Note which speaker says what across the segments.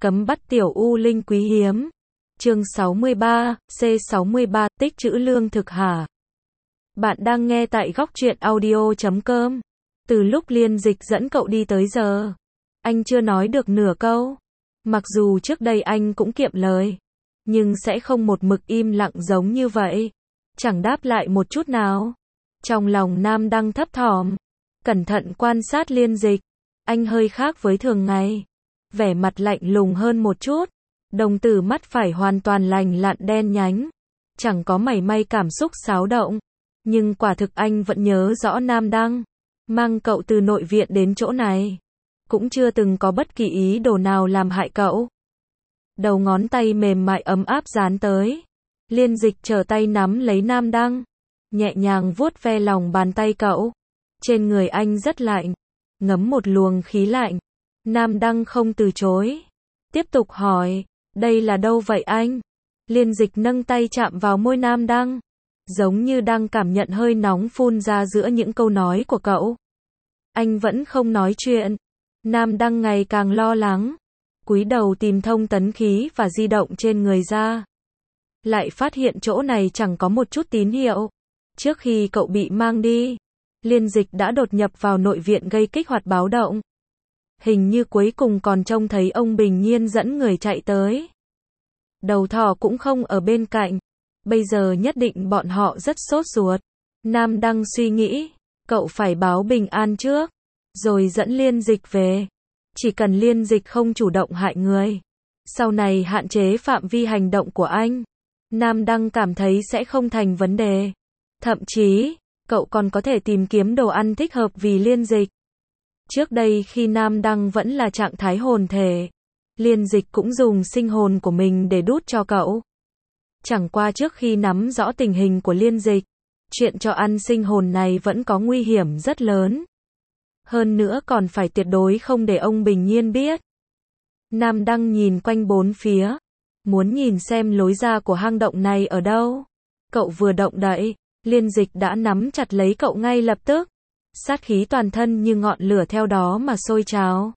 Speaker 1: Cấm bắt tiểu u linh quý hiếm. Chương 63, C63, tích trữ lương thực hả? Bạn đang nghe tại góc truyện audio.com. Từ lúc Liên Dịch dẫn cậu đi tới giờ, anh chưa nói được nửa câu. Mặc dù trước đây anh cũng kiệm lời, nhưng sẽ không một mực im lặng giống như vậy. Chẳng đáp lại một chút nào. Trong lòng Nam đang thấp thỏm, cẩn thận quan sát Liên Dịch. Anh hơi khác với thường ngày. Vẻ mặt lạnh lùng hơn một chút. Đồng tử mắt phải hoàn toàn lành lặn đen nhánh. Chẳng có mảy may cảm xúc xáo động. Nhưng quả thực anh vẫn nhớ rõ Nam Đăng mang cậu từ nội viện đến chỗ này. Cũng chưa từng có bất kỳ ý đồ nào làm hại cậu. Đầu ngón tay mềm mại ấm áp dán tới. Liên Dịch trở tay nắm lấy Nam Đăng, nhẹ nhàng vuốt ve lòng bàn tay cậu. Trên người anh rất lạnh, ngấm một luồng khí lạnh. Nam Đăng không từ chối, tiếp tục hỏi, đây là đâu vậy anh? Liên Dịch nâng tay chạm vào môi Nam Đăng, giống như đang cảm nhận hơi nóng phun ra giữa những câu nói của cậu. Anh vẫn không nói chuyện. Nam Đăng ngày càng lo lắng, cúi đầu tìm thông tấn khí và di động trên người ra. Lại phát hiện chỗ này chẳng có một chút tín hiệu. Trước khi cậu bị mang đi, Liên Dịch đã đột nhập vào nội viện gây kích hoạt báo động. Hình như cuối cùng còn trông thấy ông Bình Nhiên dẫn người chạy tới. Đầu thỏ cũng không ở bên cạnh. Bây giờ nhất định bọn họ rất sốt ruột. Nam Đăng suy nghĩ, cậu phải báo bình an trước, rồi dẫn Liên Dịch về. Chỉ cần Liên Dịch không chủ động hại người, sau này hạn chế phạm vi hành động của anh, Nam Đăng cảm thấy sẽ không thành vấn đề. Thậm chí, cậu còn có thể tìm kiếm đồ ăn thích hợp vì Liên Dịch. Trước đây khi Nam Đăng vẫn là trạng thái hồn thể, Liên Dịch cũng dùng sinh hồn của mình để đút cho cậu. Chẳng qua trước khi nắm rõ tình hình của Liên Dịch, chuyện cho ăn sinh hồn này vẫn có nguy hiểm rất lớn. Hơn nữa còn phải tuyệt đối không để ông Bình Nhiên biết. Nam Đăng nhìn quanh bốn phía, muốn nhìn xem lối ra của hang động này ở đâu. Cậu vừa động đậy, Liên Dịch đã nắm chặt lấy cậu ngay lập tức. Sát khí toàn thân như ngọn lửa theo đó mà sôi trào.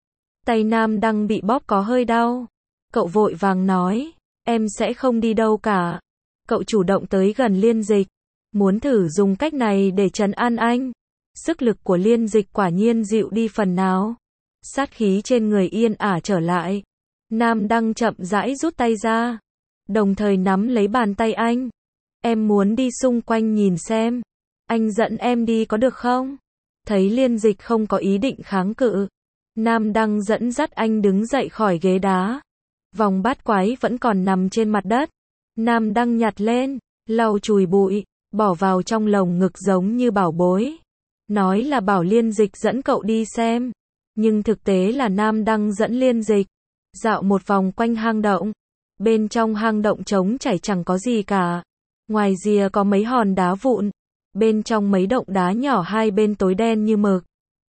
Speaker 1: Tay Nam Đăng bị bóp có hơi đau. Cậu vội vàng nói, em sẽ không đi đâu cả. Cậu chủ động tới gần Liên Dịch, muốn thử dùng cách này để trấn an anh. Sức lực của Liên Dịch quả nhiên dịu đi phần nào. Sát khí trên người yên ả trở lại. Nam Đăng chậm rãi rút tay ra, đồng thời nắm lấy bàn tay anh. Em muốn đi xung quanh nhìn xem. Anh dẫn em đi có được không? Thấy Liên Dịch không có ý định kháng cự, Nam Đăng dẫn dắt anh đứng dậy khỏi ghế đá. Vòng bát quái vẫn còn nằm trên mặt đất. Nam Đăng nhặt lên, lau chùi bụi, bỏ vào trong lồng ngực giống như bảo bối. Nói là bảo Liên Dịch dẫn cậu đi xem, nhưng thực tế là Nam Đăng dẫn Liên Dịch dạo một vòng quanh hang động. Bên trong hang động trống trải chẳng có gì cả. Ngoài rìa có mấy hòn đá vụn, bên trong mấy động đá nhỏ hai bên tối đen như mực.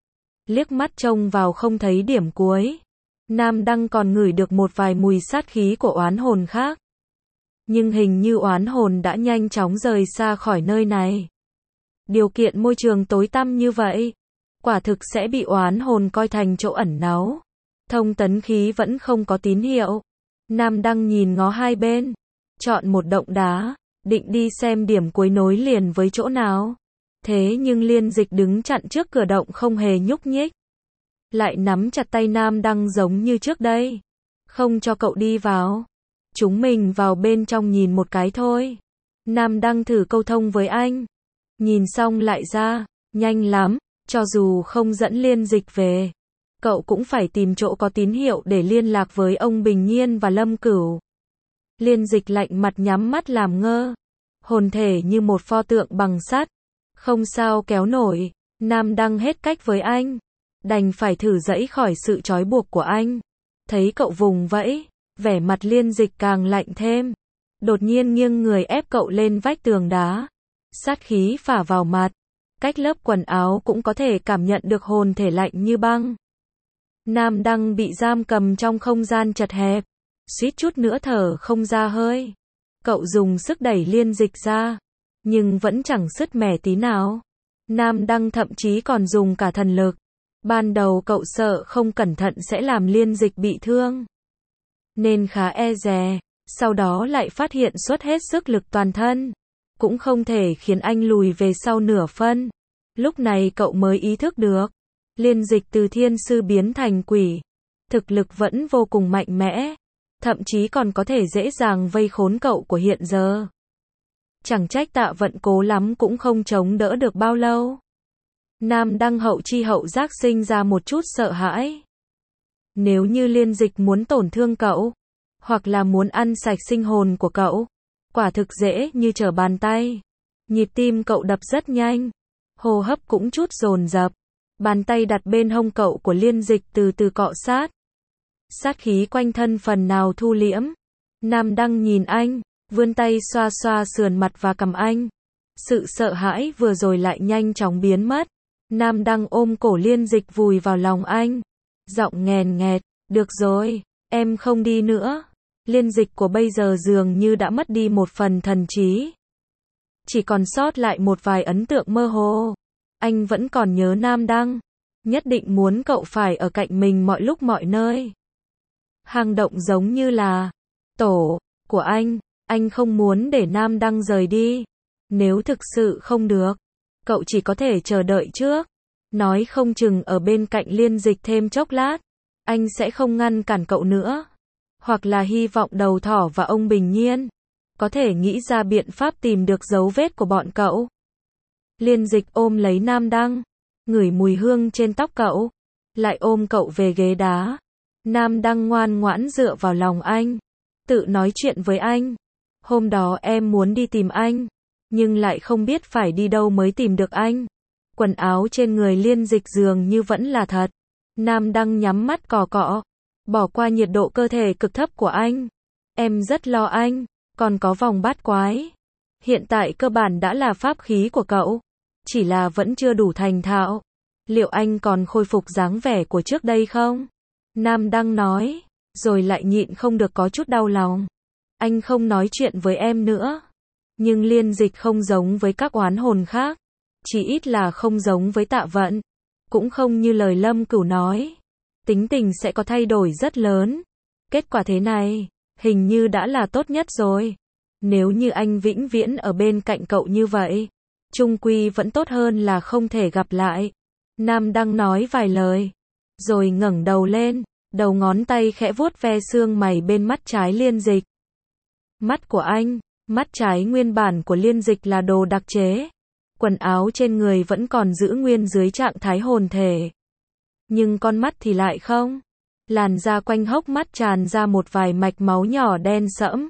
Speaker 1: Liếc mắt trông vào không thấy điểm cuối. Nam Đăng còn ngửi được một vài mùi sát khí của oán hồn khác. Nhưng hình như oán hồn đã nhanh chóng rời xa khỏi nơi này. Điều kiện môi trường tối tăm như vậy, quả thực sẽ bị oán hồn coi thành chỗ ẩn náu. Thông tấn khí vẫn không có tín hiệu. Nam Đăng nhìn ngó hai bên, chọn một động đá, định đi xem điểm cuối nối liền với chỗ nào. Thế nhưng Liên Dịch đứng chặn trước cửa động không hề nhúc nhích. Lại nắm chặt tay Nam Đăng giống như trước đây. Không cho cậu đi vào. Chúng mình vào bên trong nhìn một cái thôi. Nam Đăng thử câu thông với anh. Nhìn xong lại ra, nhanh lắm, cho dù không dẫn Liên Dịch về, cậu cũng phải tìm chỗ có tín hiệu để liên lạc với ông Bình Nhiên và Lâm Cửu. Liên Dịch lạnh mặt nhắm mắt làm ngơ. Hồn thể như một pho tượng bằng sắt. Không sao kéo nổi. Nam Đăng hết cách với anh. Đành phải thử giãy khỏi sự trói buộc của anh. Thấy cậu vùng vẫy, vẻ mặt Liên Dịch càng lạnh thêm. Đột nhiên nghiêng người ép cậu lên vách tường đá. Sát khí phả vào mặt. Cách lớp quần áo cũng có thể cảm nhận được hồn thể lạnh như băng. Nam Đăng bị giam cầm trong không gian chật hẹp. Suýt chút nữa thở không ra hơi. Cậu dùng sức đẩy Liên Dịch ra, nhưng vẫn chẳng sứt mẻ tí nào. Nam Đăng thậm chí còn dùng cả thần lực. Ban đầu cậu sợ không cẩn thận sẽ làm Liên Dịch bị thương. nên khá e dè, sau đó lại phát hiện xuất hết sức lực toàn thân, cũng không thể khiến anh lùi về sau nửa phân. Lúc này cậu mới ý thức được, Liên Dịch từ thiên sư biến thành quỷ, thực lực vẫn vô cùng mạnh mẽ, thậm chí còn có thể dễ dàng vây khốn cậu của hiện giờ. Chẳng trách Tạ Vận cố lắm cũng không chống đỡ được bao lâu. Nam Đăng hậu chi hậu giác sinh ra một chút sợ hãi. Nếu như Liên Dịch muốn tổn thương cậu, hoặc là muốn ăn sạch sinh hồn của cậu, quả thực dễ như trở bàn tay. Nhịp tim cậu đập rất nhanh, hô hấp cũng chút dồn dập. Bàn tay đặt bên hông cậu của Liên Dịch từ từ cọ sát. Sát khí quanh thân phần nào thu liễm. Nam Đăng nhìn anh, vươn tay xoa xoa sườn mặt và cằm anh. Sự sợ hãi vừa rồi lại nhanh chóng biến mất. Nam Đăng ôm cổ Liên Dịch vùi vào lòng anh. Giọng nghèn nghẹt, được rồi, em không đi nữa. Liên Dịch của bây giờ dường như đã mất đi một phần thần trí. Chỉ còn sót lại một vài ấn tượng mơ hồ. Anh vẫn còn nhớ Nam Đăng, nhất định muốn cậu phải ở cạnh mình mọi lúc mọi nơi. Hang động giống như là tổ của anh không muốn để Nam Đăng rời đi. Nếu thực sự không được, cậu chỉ có thể chờ đợi trước. Nói không chừng ở bên cạnh Liên Dịch thêm chốc lát, anh sẽ không ngăn cản cậu nữa. Hoặc là hy vọng đầu thỏ và ông Bình Nhiên có thể nghĩ ra biện pháp tìm được dấu vết của bọn cậu. Liên Dịch ôm lấy Nam Đăng, ngửi mùi hương trên tóc cậu, lại ôm cậu về ghế đá. Nam Đăng ngoan ngoãn dựa vào lòng anh, tự nói chuyện với anh. Hôm đó em muốn đi tìm anh, nhưng lại không biết phải đi đâu mới tìm được anh. Quần áo trên người Liên Dịch dường như vẫn là thật. Nam Đăng nhắm mắt cọ cọ, bỏ qua nhiệt độ cơ thể cực thấp của anh. Em rất lo anh, còn có vòng bát quái. Hiện tại cơ bản đã là pháp khí của cậu, chỉ là vẫn chưa đủ thành thạo. Liệu anh còn khôi phục dáng vẻ của trước đây không? Nam Đăng nói, rồi lại nhịn không được có chút đau lòng. Anh không nói chuyện với em nữa. Nhưng Liên Dịch không giống với các oán hồn khác, chỉ ít là không giống với Tạ Vận, cũng không như lời Lâm Cửu nói. Tính tình sẽ có thay đổi rất lớn. Kết quả thế này, hình như đã là tốt nhất rồi. Nếu như anh vĩnh viễn ở bên cạnh cậu như vậy, chung quy vẫn tốt hơn là không thể gặp lại. Nam Đăng nói vài lời, rồi ngẩng đầu lên, đầu ngón tay khẽ vuốt ve xương mày bên mắt trái Liên Dịch. Mắt của anh, mắt trái nguyên bản của Liên Dịch là đồ đặc chế. Quần áo trên người vẫn còn giữ nguyên dưới trạng thái hồn thể. Nhưng con mắt thì lại không. Làn da quanh hốc mắt tràn ra một vài mạch máu nhỏ đen sẫm.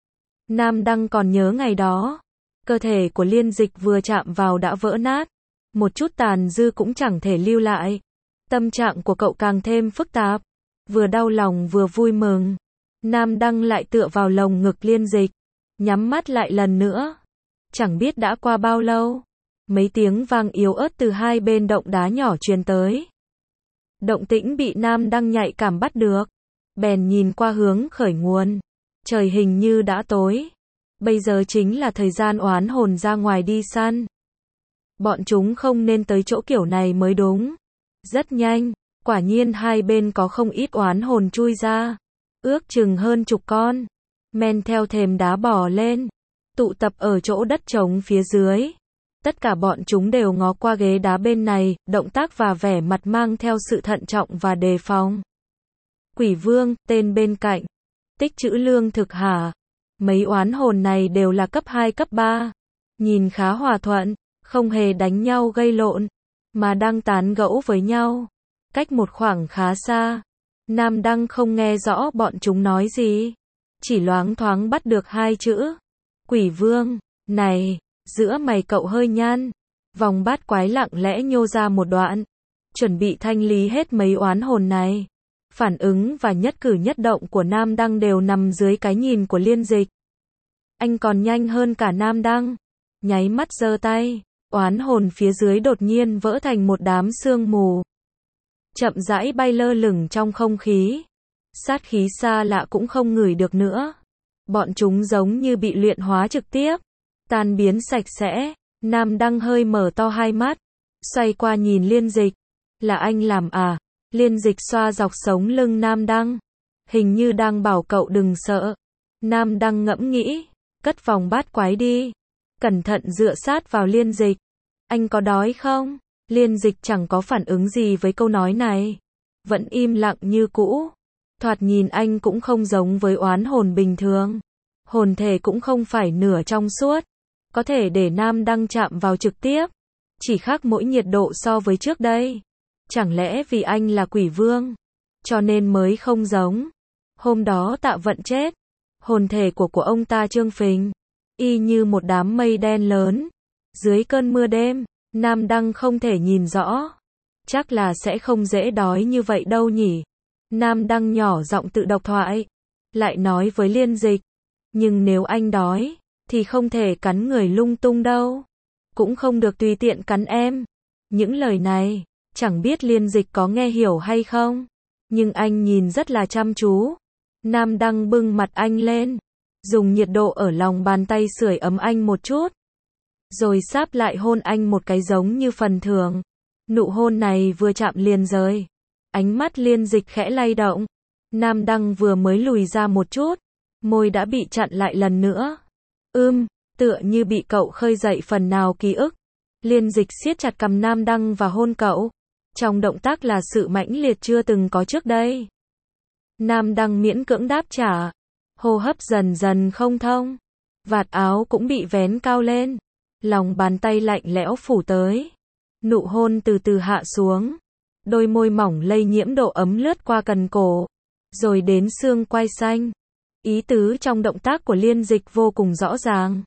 Speaker 1: Nam Đăng còn nhớ ngày đó, cơ thể của Liên Dịch vừa chạm vào đã vỡ nát, một chút tàn dư cũng chẳng thể lưu lại. Tâm trạng của cậu càng thêm phức tạp, vừa đau lòng vừa vui mừng. Nam Đăng lại tựa vào lồng ngực Liên Dịch, nhắm mắt lại lần nữa. Chẳng biết đã qua bao lâu, mấy tiếng vang yếu ớt từ hai bên động đá nhỏ truyền tới. Động tĩnh bị Nam Đăng nhạy cảm bắt được, bèn nhìn qua hướng khởi nguồn. Trời hình như đã tối. Bây giờ chính là thời gian oán hồn ra ngoài đi săn. Bọn chúng không nên tới chỗ kiểu này mới đúng. Rất nhanh, quả nhiên hai bên có không ít oán hồn chui ra. Ước chừng hơn chục con. Men theo thềm đá bò lên, tụ tập ở chỗ đất trống phía dưới. Tất cả bọn chúng đều ngó qua ghế đá bên này, động tác và vẻ mặt mang theo sự thận trọng và đề phòng. Quỷ Vương, tên bên cạnh. Tích trữ lương thực hả? Mấy oán hồn này đều là cấp 2 cấp 3. Nhìn khá hòa thuận, không hề đánh nhau gây lộn, mà đang tán gẫu với nhau. Cách một khoảng khá xa. Nam Đăng không nghe rõ bọn chúng nói gì. Chỉ loáng thoáng bắt được hai chữ. Quỷ Vương, này, giữa mày cậu hơi nhăn. Vòng bát quái lặng lẽ nhô ra một đoạn. Chuẩn bị thanh lý hết mấy oán hồn này. Phản ứng và nhất cử nhất động của Nam Đăng đều nằm dưới cái nhìn của Liên Dịch. Anh còn nhanh hơn cả Nam Đăng. Nháy mắt giơ tay, oán hồn phía dưới đột nhiên vỡ thành một đám sương mù. Chậm rãi bay lơ lửng trong không khí. Sát khí xa lạ cũng không ngửi được nữa. Bọn chúng giống như bị luyện hóa trực tiếp, tan biến sạch sẽ. Nam Đăng hơi mở to hai mắt, xoay qua nhìn Liên Dịch. Là anh làm à? Liên Dịch xoa dọc sống lưng Nam Đăng. hình như đang bảo cậu đừng sợ. Nam Đăng ngẫm nghĩ, cất vòng bát quái đi. Cẩn thận dựa sát vào Liên Dịch. Anh có đói không? Liên Dịch chẳng có phản ứng gì với câu nói này. Vẫn im lặng như cũ. Thoạt nhìn anh cũng không giống với oán hồn bình thường. Hồn thể cũng không phải nửa trong suốt. Có thể để Nam Đăng chạm vào trực tiếp. Chỉ khác mỗi nhiệt độ so với trước đây. Chẳng lẽ vì anh là quỷ vương, cho nên mới không giống. Hôm đó Tạ Vận chết. Hồn thể của ông ta trương phình, y như một đám mây đen lớn. Dưới cơn mưa đêm, Nam Đăng không thể nhìn rõ. Chắc là sẽ không dễ đói như vậy đâu nhỉ. Nam Đăng nhỏ giọng tự độc thoại. Lại nói với Liên Dịch. Nhưng nếu anh đói, thì không thể cắn người lung tung đâu. Cũng không được tùy tiện cắn em. Những lời này, chẳng biết Liên Dịch có nghe hiểu hay không. Nhưng anh nhìn rất là chăm chú. Nam Đăng bưng mặt anh lên. Dùng nhiệt độ ở lòng bàn tay sưởi ấm anh một chút. Rồi sáp lại hôn anh một cái giống như phần thường. Nụ hôn này vừa chạm liền rời. Ánh mắt Liên Dịch khẽ lay động. Nam Đăng vừa mới lùi ra một chút. Môi đã bị chặn lại lần nữa. Tựa như bị cậu khơi dậy phần nào ký ức. Liên Dịch siết chặt cằm Nam Đăng và hôn cậu. Trong động tác là sự mãnh liệt chưa từng có trước đây. Nam Đăng miễn cưỡng đáp trả. Hô hấp dần dần không thông. Vạt áo cũng bị vén cao lên. Lòng bàn tay lạnh lẽo phủ tới. Nụ hôn từ từ hạ xuống. Đôi môi mỏng lây nhiễm độ ấm lướt qua cần cổ. Rồi đến xương quai xanh. Ý tứ trong động tác của Liên Dịch vô cùng rõ ràng.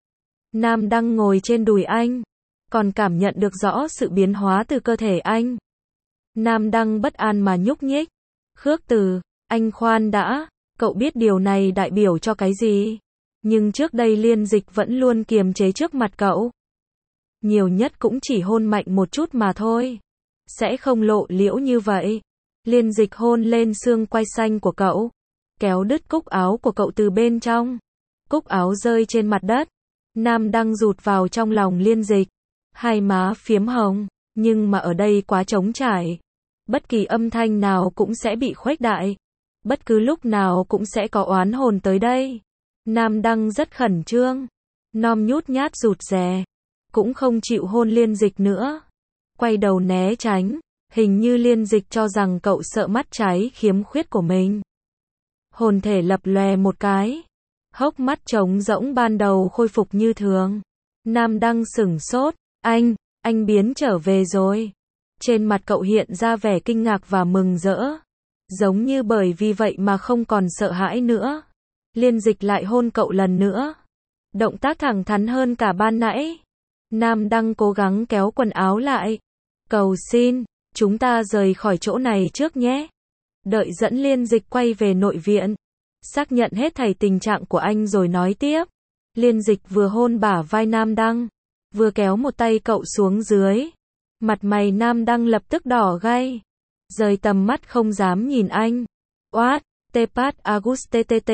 Speaker 1: Nam Đăng ngồi trên đùi anh. Còn cảm nhận được rõ sự biến hóa từ cơ thể anh. Nam Đăng bất an mà nhúc nhích. Khước Từ, anh khoan đã. Cậu biết điều này đại biểu cho cái gì? Nhưng trước đây Liên Dịch vẫn luôn kiềm chế trước mặt cậu. Nhiều nhất cũng chỉ hôn mạnh một chút mà thôi. Sẽ không lộ liễu như vậy. Liên Dịch hôn lên xương quai xanh của cậu. Kéo đứt cúc áo của cậu từ bên trong. Cúc áo rơi trên mặt đất. Nam Đăng rụt vào trong lòng Liên Dịch. Hai má phiếm hồng. Nhưng mà ở đây quá trống trải. Bất kỳ âm thanh nào cũng sẽ bị khuếch đại. Bất cứ lúc nào cũng sẽ có oán hồn tới đây. Nam Đăng rất khẩn trương. Nom nhút nhát rụt rè. Cũng không chịu hôn Liên Dịch nữa. Quay đầu né tránh. Hình như Liên Dịch cho rằng cậu sợ mắt trái khiếm khuyết của mình. Hồn thể lập lòe một cái. Hốc mắt trống rỗng ban đầu khôi phục như thường. Nam Đăng sửng sốt. Anh biến trở về rồi. Trên mặt cậu hiện ra vẻ kinh ngạc và mừng rỡ. Giống như bởi vì vậy mà không còn sợ hãi nữa. Liên Dịch lại hôn cậu lần nữa. Động tác thẳng thắn hơn cả ban nãy. Nam Đăng cố gắng kéo quần áo lại. Cầu xin, chúng ta rời khỏi chỗ này trước nhé. Đợi dẫn Liên Dịch quay về nội viện. Xác nhận hết thảy tình trạng của anh rồi nói tiếp. Liên Dịch vừa hôn bả vai Nam Đăng. Vừa kéo một tay cậu xuống dưới. Mặt mày Nam Đăng lập tức đỏ gay. Rời tầm mắt không dám nhìn anh. Oát, Tepat Auguste TT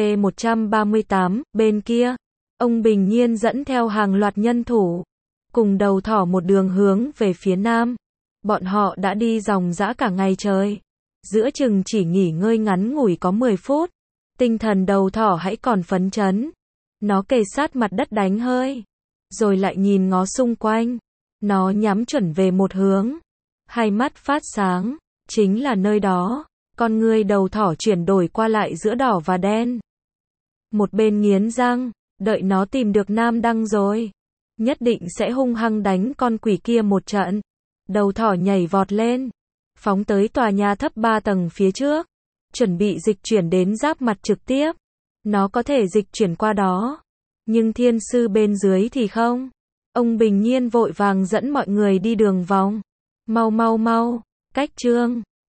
Speaker 1: 138, bên kia. Ông bình nhiên dẫn theo hàng loạt nhân thủ. Cùng đầu thỏ một đường hướng về phía nam. Bọn họ đã đi ròng rã cả ngày trời. Giữa chừng chỉ nghỉ ngơi ngắn ngủi có 10 phút. Tinh thần đầu thỏ hãy còn phấn chấn. Nó kề sát mặt đất đánh hơi. Rồi lại nhìn ngó xung quanh. Nó nhắm chuẩn về một hướng. Hai mắt phát sáng. Chính là nơi đó. Con ngươi đầu thỏ chuyển đổi qua lại giữa đỏ và đen. Một bên nghiến răng. Đợi nó tìm được Nam Đăng rồi. Nhất định sẽ hung hăng đánh con quỷ kia một trận. Đầu thỏ nhảy vọt lên. Phóng tới tòa nhà thấp 3 tầng phía trước. Chuẩn bị dịch chuyển đến giáp mặt trực tiếp. Nó có thể dịch chuyển qua đó. Nhưng thiên sư bên dưới thì không. Ông bình nhiên vội vàng dẫn mọi người đi đường vòng. Mau, cách chương.